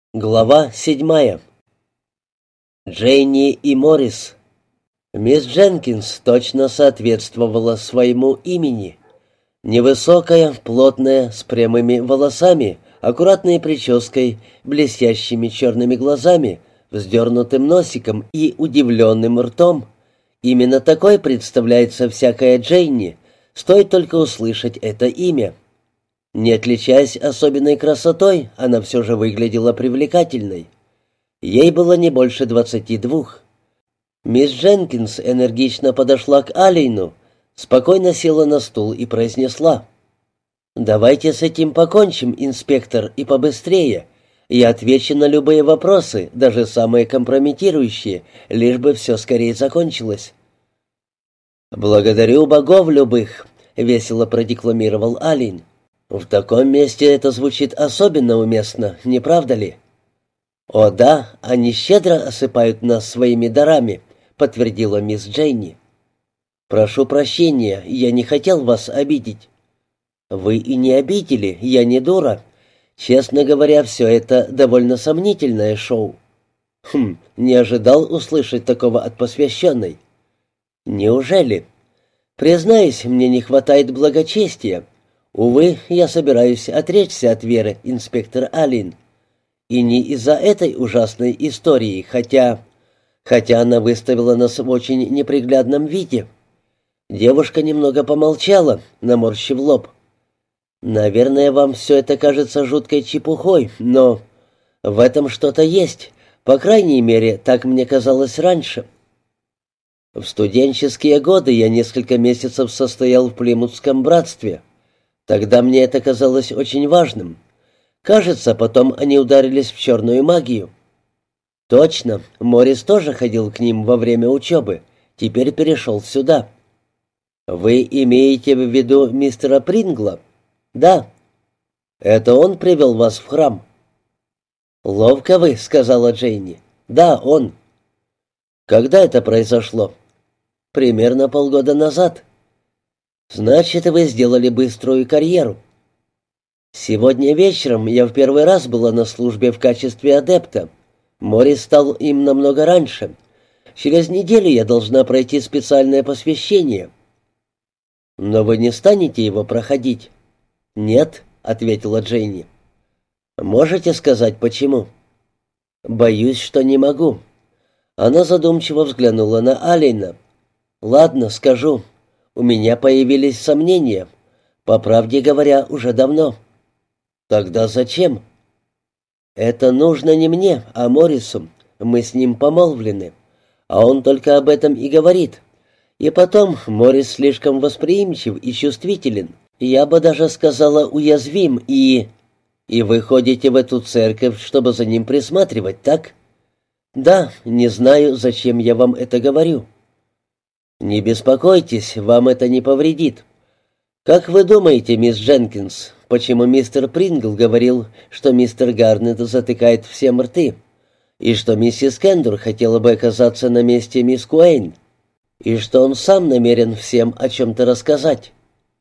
Глава 7. Дженни и Моррис. Мисс Дженкинс точно соответствовала своему имени. Невысокая, плотная, с прямыми волосами, аккуратной прической, блестящими черными глазами, вздернутым носиком и удивленным ртом. Именно такой представляется всякая Дженни, стоит только услышать это имя. Не отличаясь особенной красотой, она все же выглядела привлекательной. Ей было не больше 22. Мисс Дженкинс энергично подошла к Аллену, спокойно села на стул и произнесла: «Давайте с этим покончим, инспектор, и побыстрее. Я отвечу на любые вопросы, даже самые компрометирующие, лишь бы все скорее закончилось». «Благодарю богов любых», — весело продекламировал Аллен. «В таком месте это звучит особенно уместно, не правда ли?» «О да, они щедро осыпают нас своими дарами», — подтвердила мисс Дженни. «Прошу прощения, я не хотел вас обидеть». «Вы и не обидели, я не дура. Честно говоря, все это довольно сомнительное шоу». Не ожидал услышать такого от посвященной». «Неужели? Признаюсь, мне не хватает благочестия. Увы, я собираюсь отречься от веры, инспектор Аллен. И не из-за этой ужасной истории, хотя она выставила нас в очень неприглядном виде». Девушка немного помолчала, наморщив лоб. «Наверное, вам все это кажется жуткой чепухой, но в этом что-то есть. По крайней мере, так мне казалось раньше. В студенческие годы я несколько месяцев состоял в Плимутском братстве. Тогда мне это казалось очень важным. Кажется, потом они ударились в черную магию». «Точно, Моррис тоже ходил к ним во время учебы. Теперь перешел сюда». «Вы имеете в виду мистера Прингла?» «Да». «Это он привел вас в храм?» «Ловко вы», — сказала Дженни. «Да, он». «Когда это произошло?» «Примерно полгода назад». «Значит, вы сделали быструю карьеру». «Сегодня вечером я в первый раз была на службе в качестве адепта. Моррис стал им намного раньше. Через неделю я должна пройти специальное посвящение». «Но вы не станете его проходить?» «Нет», — ответила Дженни. «Можете сказать, почему?» «Боюсь, что не могу». Она задумчиво взглянула на Аллена. «Ладно, скажу. У меня появились сомнения. По правде говоря, уже давно». «Тогда зачем?» «Это нужно не мне, а Моррису. Мы с ним помолвлены. А он только об этом и говорит. И потом, Моррис слишком восприимчив и чувствителен. Я бы даже сказала, уязвим и... И вы ходите в эту церковь, чтобы за ним присматривать, так?» «Да, не знаю, зачем я вам это говорю». «Не беспокойтесь, вам это не повредит. Как вы думаете, мисс Дженкинс, почему мистер Прингл говорил, что мистер Гарнет затыкает всем рты, и что миссис Кендур хотела бы оказаться на месте мисс Куэйн, и что он сам намерен всем о чем-то рассказать?»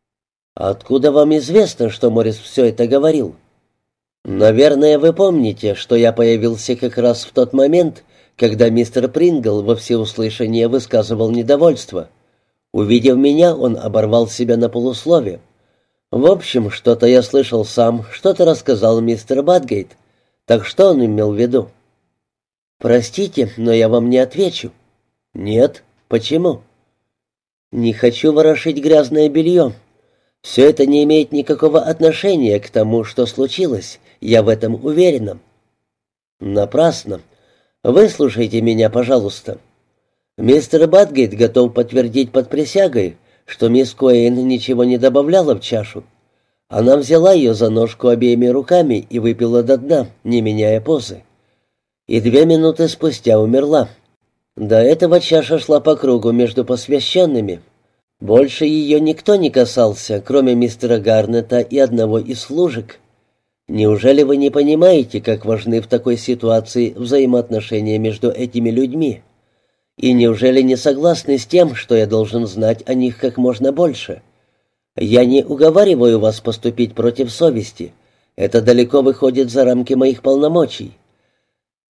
«Откуда вам известно, что Моррис все это говорил?» «Наверное, вы помните, что я появился как раз в тот момент, когда мистер Прингл во всеуслышание высказывал недовольство. Увидев меня, он оборвал себя на полуслове. В общем, что-то я слышал сам, что-то рассказал мистер Бадгейт. Так что он имел в виду?» «Простите, но я вам не отвечу». «Нет? Почему?» «Не хочу ворошить грязное белье. Все это не имеет никакого отношения к тому, что случилось. Я в этом уверена». «Напрасно. Выслушайте меня, пожалуйста. Мистер Бадгейт готов подтвердить под присягой, что мисс Куэйн ничего не добавляла в чашу. Она взяла ее за ножку обеими руками и выпила до дна, не меняя позы. И 2 минуты спустя умерла. До этого чаша шла по кругу между посвященными. Больше ее никто не касался, кроме мистера Гарнета и одного из служек. Неужели вы не понимаете, как важны в такой ситуации взаимоотношения между этими людьми? И неужели не согласны с тем, что я должен знать о них как можно больше? Я не уговариваю вас поступить против совести. Это далеко выходит за рамки моих полномочий.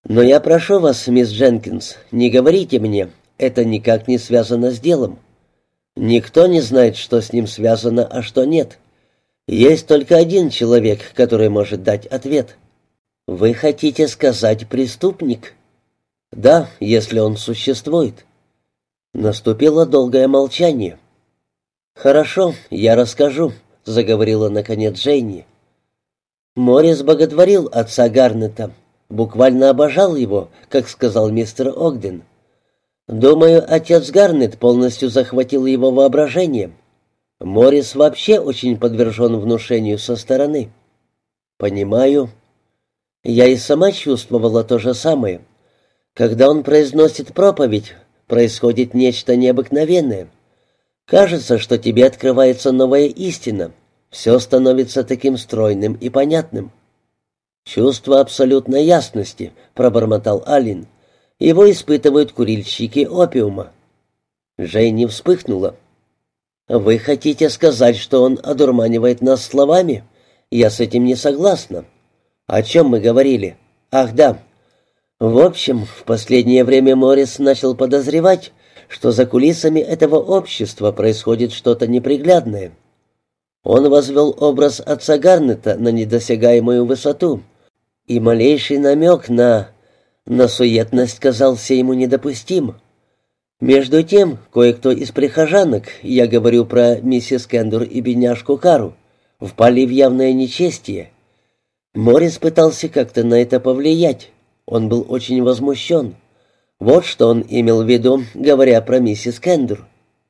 Но я прошу вас, мисс Дженкинс, не говорите мне, это никак не связано с делом. Никто не знает, что с ним связано, а что нет. Есть только один человек, который может дать ответ. Вы хотите сказать преступник? Да, если он существует. Наступило долгое молчание. «Хорошо, я расскажу», — заговорила наконец Дженни. Моррис боготворил отца Гарнета, буквально обожал его, как сказал мистер Огден. Думаю, отец Гарнет полностью захватил его воображение. Моррис вообще очень подвержен внушению со стороны. Понимаю. Я и сама чувствовала то же самое. Когда он произносит проповедь, происходит нечто необыкновенное. Кажется, что тебе открывается новая истина. Все становится таким стройным и понятным. «Чувство абсолютной ясности», — пробормотал Аллен. «Его испытывают курильщики опиума». Дженни вспыхнула. «Вы хотите сказать, что он одурманивает нас словами? Я с этим не согласна. О чем мы говорили? Ах, да. В общем, в последнее время Моррис начал подозревать, что за кулисами этого общества происходит что-то неприглядное. Он возвел образ отца Гарнета на недосягаемую высоту, и малейший намек на суетность казался ему недопустим. Между тем, кое-кто из прихожанок, я говорю про миссис Кендур и бедняжку Кару, впали в явное нечестие. Моррис пытался как-то на это повлиять. Он был очень возмущен. Вот что он имел в виду, говоря про миссис Кендур.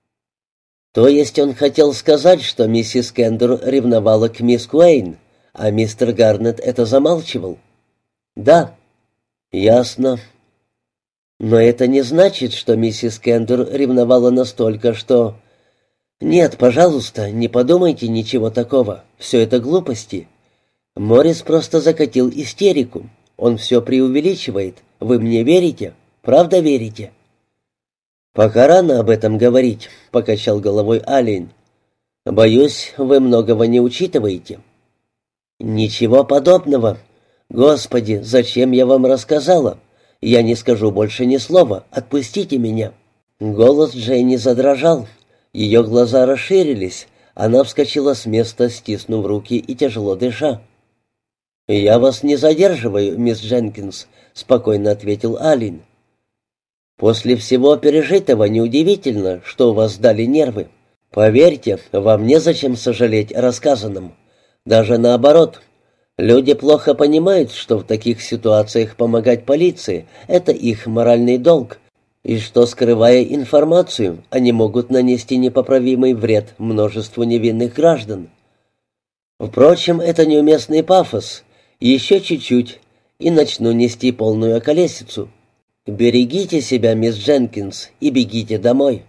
То есть он хотел сказать, что миссис Кендур ревновала к мисс Куэйн, а мистер Гарнет это замалчивал? Да. Ясно. Но это не значит, что миссис Кендур ревновала настолько, что... Нет, пожалуйста, не подумайте ничего такого. Все это глупости. Моррис просто закатил истерику. Он все преувеличивает. Вы мне верите? Правда верите? «Пока рано об этом говорить», — покачал головой Аллен. «Боюсь, вы многого не учитываете». «Ничего подобного. Господи, зачем я вам рассказала? Я не скажу больше ни слова. Отпустите меня». Голос Дженни задрожал. Ее глаза расширились. Она вскочила с места, стиснув руки и тяжело дыша. «Я вас не задерживаю, мисс Дженкинс», — спокойно ответил Аллен. «После всего пережитого неудивительно, что у вас дали нервы. Поверьте, вам незачем сожалеть о рассказанном. Даже наоборот. Люди плохо понимают, что в таких ситуациях помогать полиции — это их моральный долг, и что, скрывая информацию, они могут нанести непоправимый вред множеству невинных граждан. Впрочем, это неуместный пафос. Еще чуть-чуть, и начну нести полную околесицу. Берегите себя, мисс Дженкинс, и бегите домой».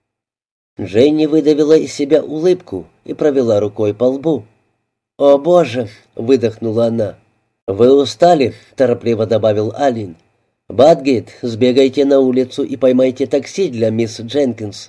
Дженни выдавила из себя улыбку и провела рукой по лбу. «О, Боже!» — выдохнула она. «Вы устали?» — торопливо добавил Аллен. «Батгейт, сбегайте на улицу и поймайте такси для мисс Дженкинс».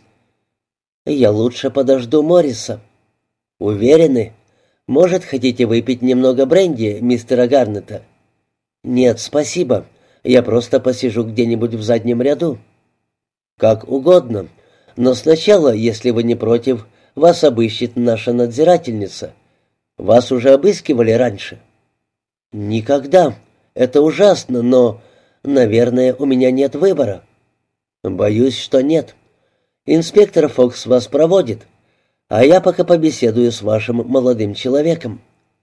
«Я лучше подожду Морриса». «Уверены? Может, хотите выпить немного бренди, мистера Гарнета?» «Нет, спасибо. Я просто посижу где-нибудь в заднем ряду». «Как угодно. Но сначала, если вы не против, вас обыщет наша надзирательница. Вас уже обыскивали раньше?» «Никогда. Это ужасно, но, наверное, у меня нет выбора». «Боюсь, что нет. Инспектор Фокс вас проводит, а я пока побеседую с вашим молодым человеком».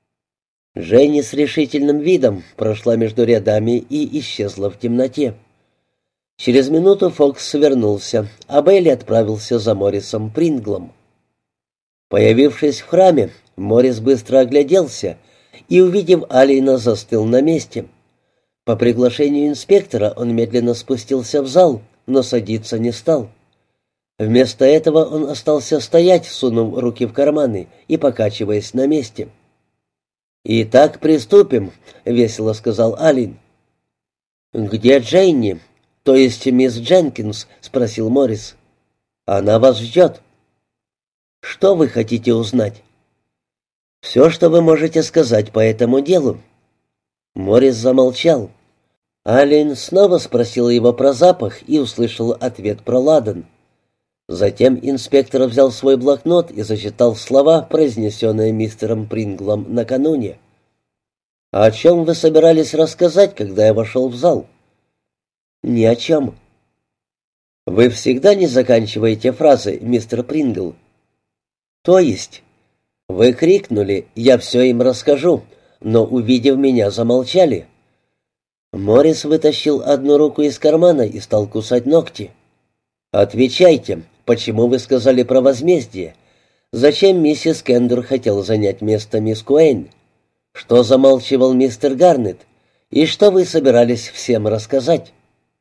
Женя с решительным видом прошла между рядами и исчезла в темноте. Через минуту Фокс вернулся, а Бейли отправился за Моррисом Принглом. Появившись в храме, Моррис быстро огляделся и, увидев Аллена, застыл на месте. По приглашению инспектора он медленно спустился в зал, но садиться не стал. Вместо этого он остался стоять, сунув руки в карманы и покачиваясь на месте. «Итак, приступим», — весело сказал Аллен. «Где Дженни? То есть мисс Дженкинс?» — спросил Моррис. «Она вас ждет». «Что вы хотите узнать?» «Все, что вы можете сказать по этому делу». Моррис замолчал. Аллен снова спросил его про запах и услышал ответ про ладан. Затем инспектор взял свой блокнот и зачитал слова, произнесенные мистером Принглом накануне. «О чем вы собирались рассказать, когда я вошел в зал?» «Ни о чем». «Вы всегда не заканчиваете фразы, мистер Прингл?» «То есть?» «Вы крикнули, я все им расскажу, но, увидев меня, замолчали». Моррис вытащил одну руку из кармана и стал кусать ногти. «Отвечайте, почему вы сказали про возмездие? Зачем миссис Кендер хотел занять место мисс Куэйн? Что замалчивал мистер Гарнетт? И что вы собирались всем рассказать?»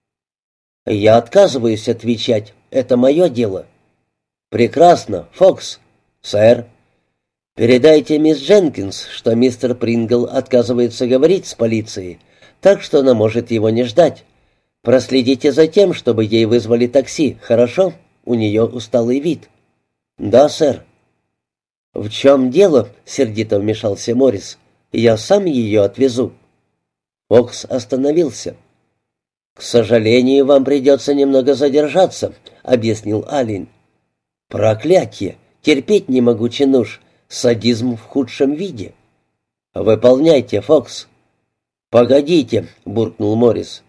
«Я отказываюсь отвечать. Это мое дело». «Прекрасно, Фокс». «Сэр». «Передайте мисс Дженкинс, что мистер Прингл отказывается говорить с полицией, так что она может его не ждать. Проследите за тем, чтобы ей вызвали такси, хорошо? У нее усталый вид». «Да, сэр». «В чем дело?» — сердито вмешался Моррис. «Я сам ее отвезу». Фокс остановился. «К сожалению, вам придется немного задержаться», — объяснил Аллен. «Проклятье! Терпеть не могу чинуш. Садизм в худшем виде». «Выполняйте, Фокс». «Погодите», — буркнул Моррис.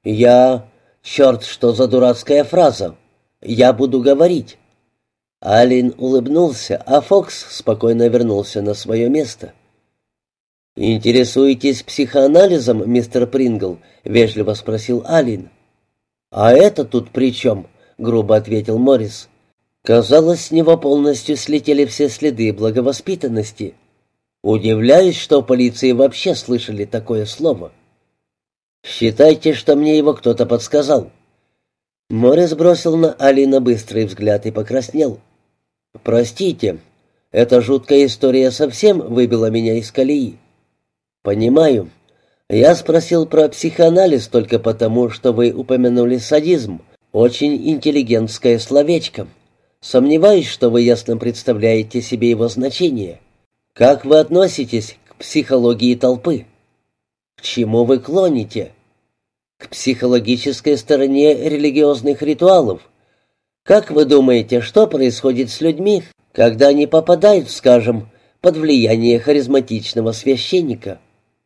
Черт, что за дурацкая фраза! Я буду говорить». Аллен улыбнулся, а Фокс спокойно вернулся на свое место. «Интересуетесь психоанализом, мистер Прингл?» — вежливо спросил Аллен. «А это тут при чем?» — грубо ответил Моррис. Казалось, с него полностью слетели все следы благовоспитанности. Удивляюсь, что в полиции вообще слышали такое слово. «Считайте, что мне его кто-то подсказал». Моррис бросил на Алина быстрый взгляд и покраснел. «Простите, эта жуткая история совсем выбила меня из колеи». «Понимаю. Я спросил про психоанализ только потому, что вы упомянули садизм. Очень интеллигентское словечко. Сомневаюсь, что вы ясно представляете себе его значение. Как вы относитесь к психологии толпы?» «К чему вы клоните?» «К психологической стороне религиозных ритуалов. Как вы думаете, что происходит с людьми, когда они попадают, скажем, под влияние харизматичного священника?»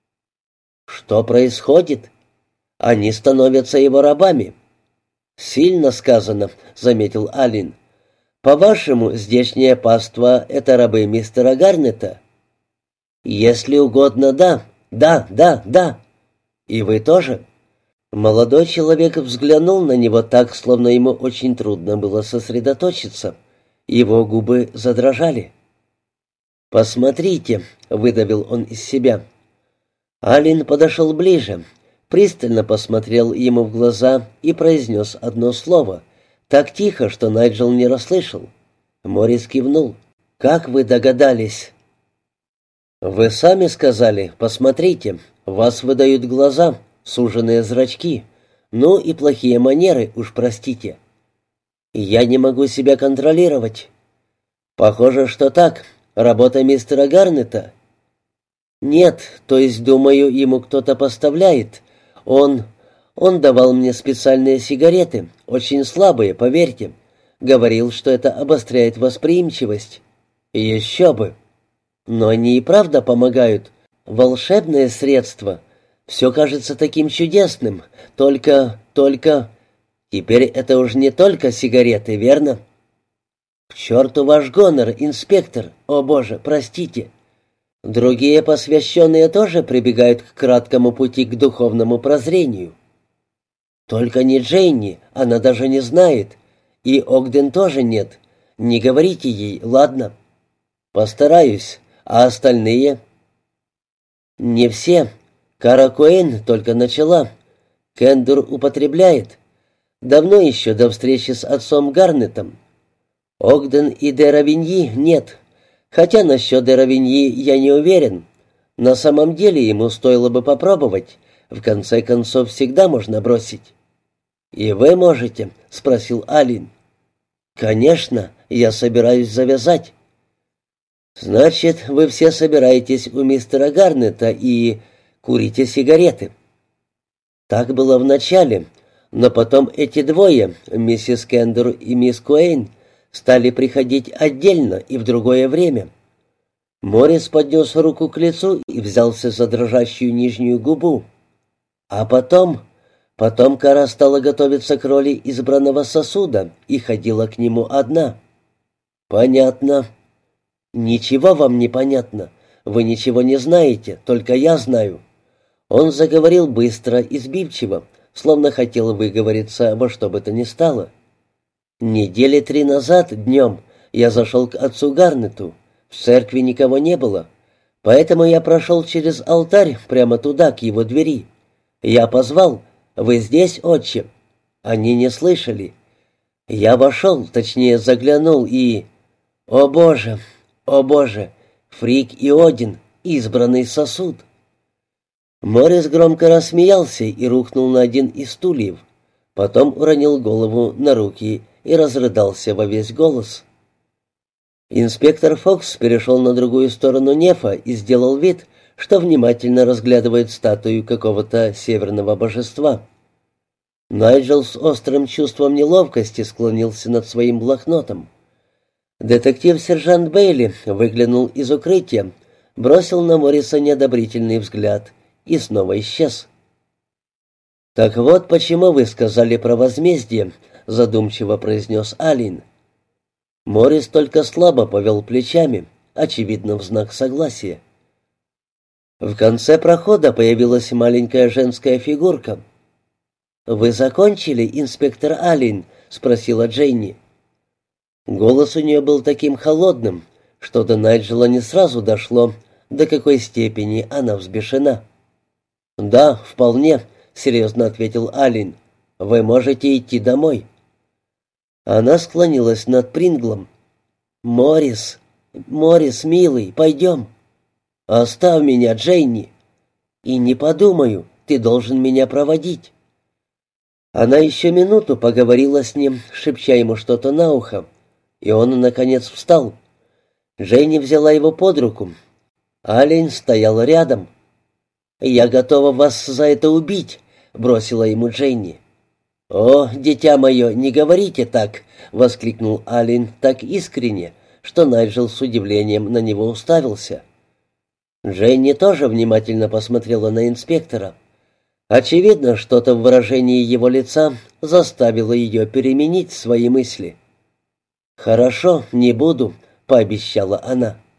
«Что происходит? Они становятся его рабами». «Сильно сказано», — заметил Аллен. «По-вашему, здешнее паство — это рабы мистера Гарнетта?» «Если угодно, да. Да. И вы тоже?» Молодой человек взглянул на него так, словно ему очень трудно было сосредоточиться. Его губы задрожали. «Посмотрите», — выдавил он из себя. Аллен подошел ближе, пристально посмотрел ему в глаза и произнес одно слово, так тихо, что Найджел не расслышал. Моррис кивнул. «Как вы догадались?» «Вы сами сказали, посмотрите, вас выдают глаза, суженные зрачки, ну и плохие манеры, уж простите. Я не могу себя контролировать». «Похоже, что так. Работа мистера Гарнетта?» «Нет, то есть, думаю, ему кто-то поставляет. Он давал мне специальные сигареты, очень слабые, поверьте. Говорил, что это обостряет восприимчивость». «Еще бы! Но они и правда помогают. Волшебное средство. Все кажется таким чудесным. Только... Теперь это уж не только сигареты, верно?» «К черту ваш гонор, инспектор! О, Боже, простите!» «Другие посвященные тоже прибегают к краткому пути к духовному прозрению». «Только не Дженни, она даже не знает. И Огден тоже нет. Не говорите ей, ладно?» «Постараюсь. А остальные?» «Не все. Кара Куэйн только начала. Кендер употребляет. Давно еще, до встречи с отцом Гарнеттом. Огден и де Равиньи нет. Хотя насчет де Равиньи я не уверен. На самом деле ему стоило бы попробовать. В конце концов, всегда можно бросить». «И вы можете?» — спросил Аллен. «Конечно, я собираюсь завязать». «Значит, вы все собираетесь у мистера Гарнетта и курите сигареты?» Так было вначале, но потом эти двое, миссис Кендер и мисс Куэйн, стали приходить отдельно и в другое время. Моррис поднес руку к лицу и взялся за дрожащую нижнюю губу. А потом Кара стала готовиться к роли избранного сосуда и ходила к нему одна. «Понятно». «Ничего вам не понятно. Вы ничего не знаете, только я знаю». Он заговорил быстро и сбивчиво, словно хотел выговориться во что бы то ни стало. «Недели 3 назад, днем, я зашел к отцу Гарнету. В церкви никого не было, поэтому я прошел через алтарь прямо туда, к его двери. Я позвал: «Вы здесь, отче?» Они не слышали. Я вошел, точнее заглянул и... О Боже! О Боже! Фрик и Один, избранный сосуд!» Моррис громко рассмеялся и рухнул на один из стульев. Потом уронил голову на руки и разрыдался во весь голос. Инспектор Фокс перешел на другую сторону нефа и сделал вид, что внимательно разглядывает статую какого-то северного божества. Найджел с острым чувством неловкости склонился над своим блокнотом. Детектив-сержант Бейли выглянул из укрытия, бросил на Морриса неодобрительный взгляд и снова исчез. «Так вот почему вы сказали про возмездие», — задумчиво произнес Аллен. Моррис только слабо повел плечами, очевидно, в знак согласия. В конце прохода появилась маленькая женская фигурка. «Вы закончили, инспектор Аллен?» — спросила Дженни. Голос у нее был таким холодным, что до Найджела не сразу дошло, до какой степени она взбешена. «Да, вполне», — серьезно ответил Аллен. «Вы можете идти домой». Она склонилась над Принглом. «Моррис, милый, пойдем». «Оставь меня, Дженни». «И не подумаю, ты должен меня проводить». Она еще минуту поговорила с ним, шепча ему что-то на ухо, и он, наконец, встал. Дженни взяла его под руку. Аллен стоял рядом. «Я готова вас за это убить», — бросила ему Дженни. «О, дитя мое, не говорите так!» — воскликнул Аллен так искренне, что Найджел с удивлением на него уставился. Дженни тоже внимательно посмотрела на инспектора. Очевидно, что-то в выражении его лица заставило ее переменить свои мысли. «Хорошо, не буду», — пообещала она.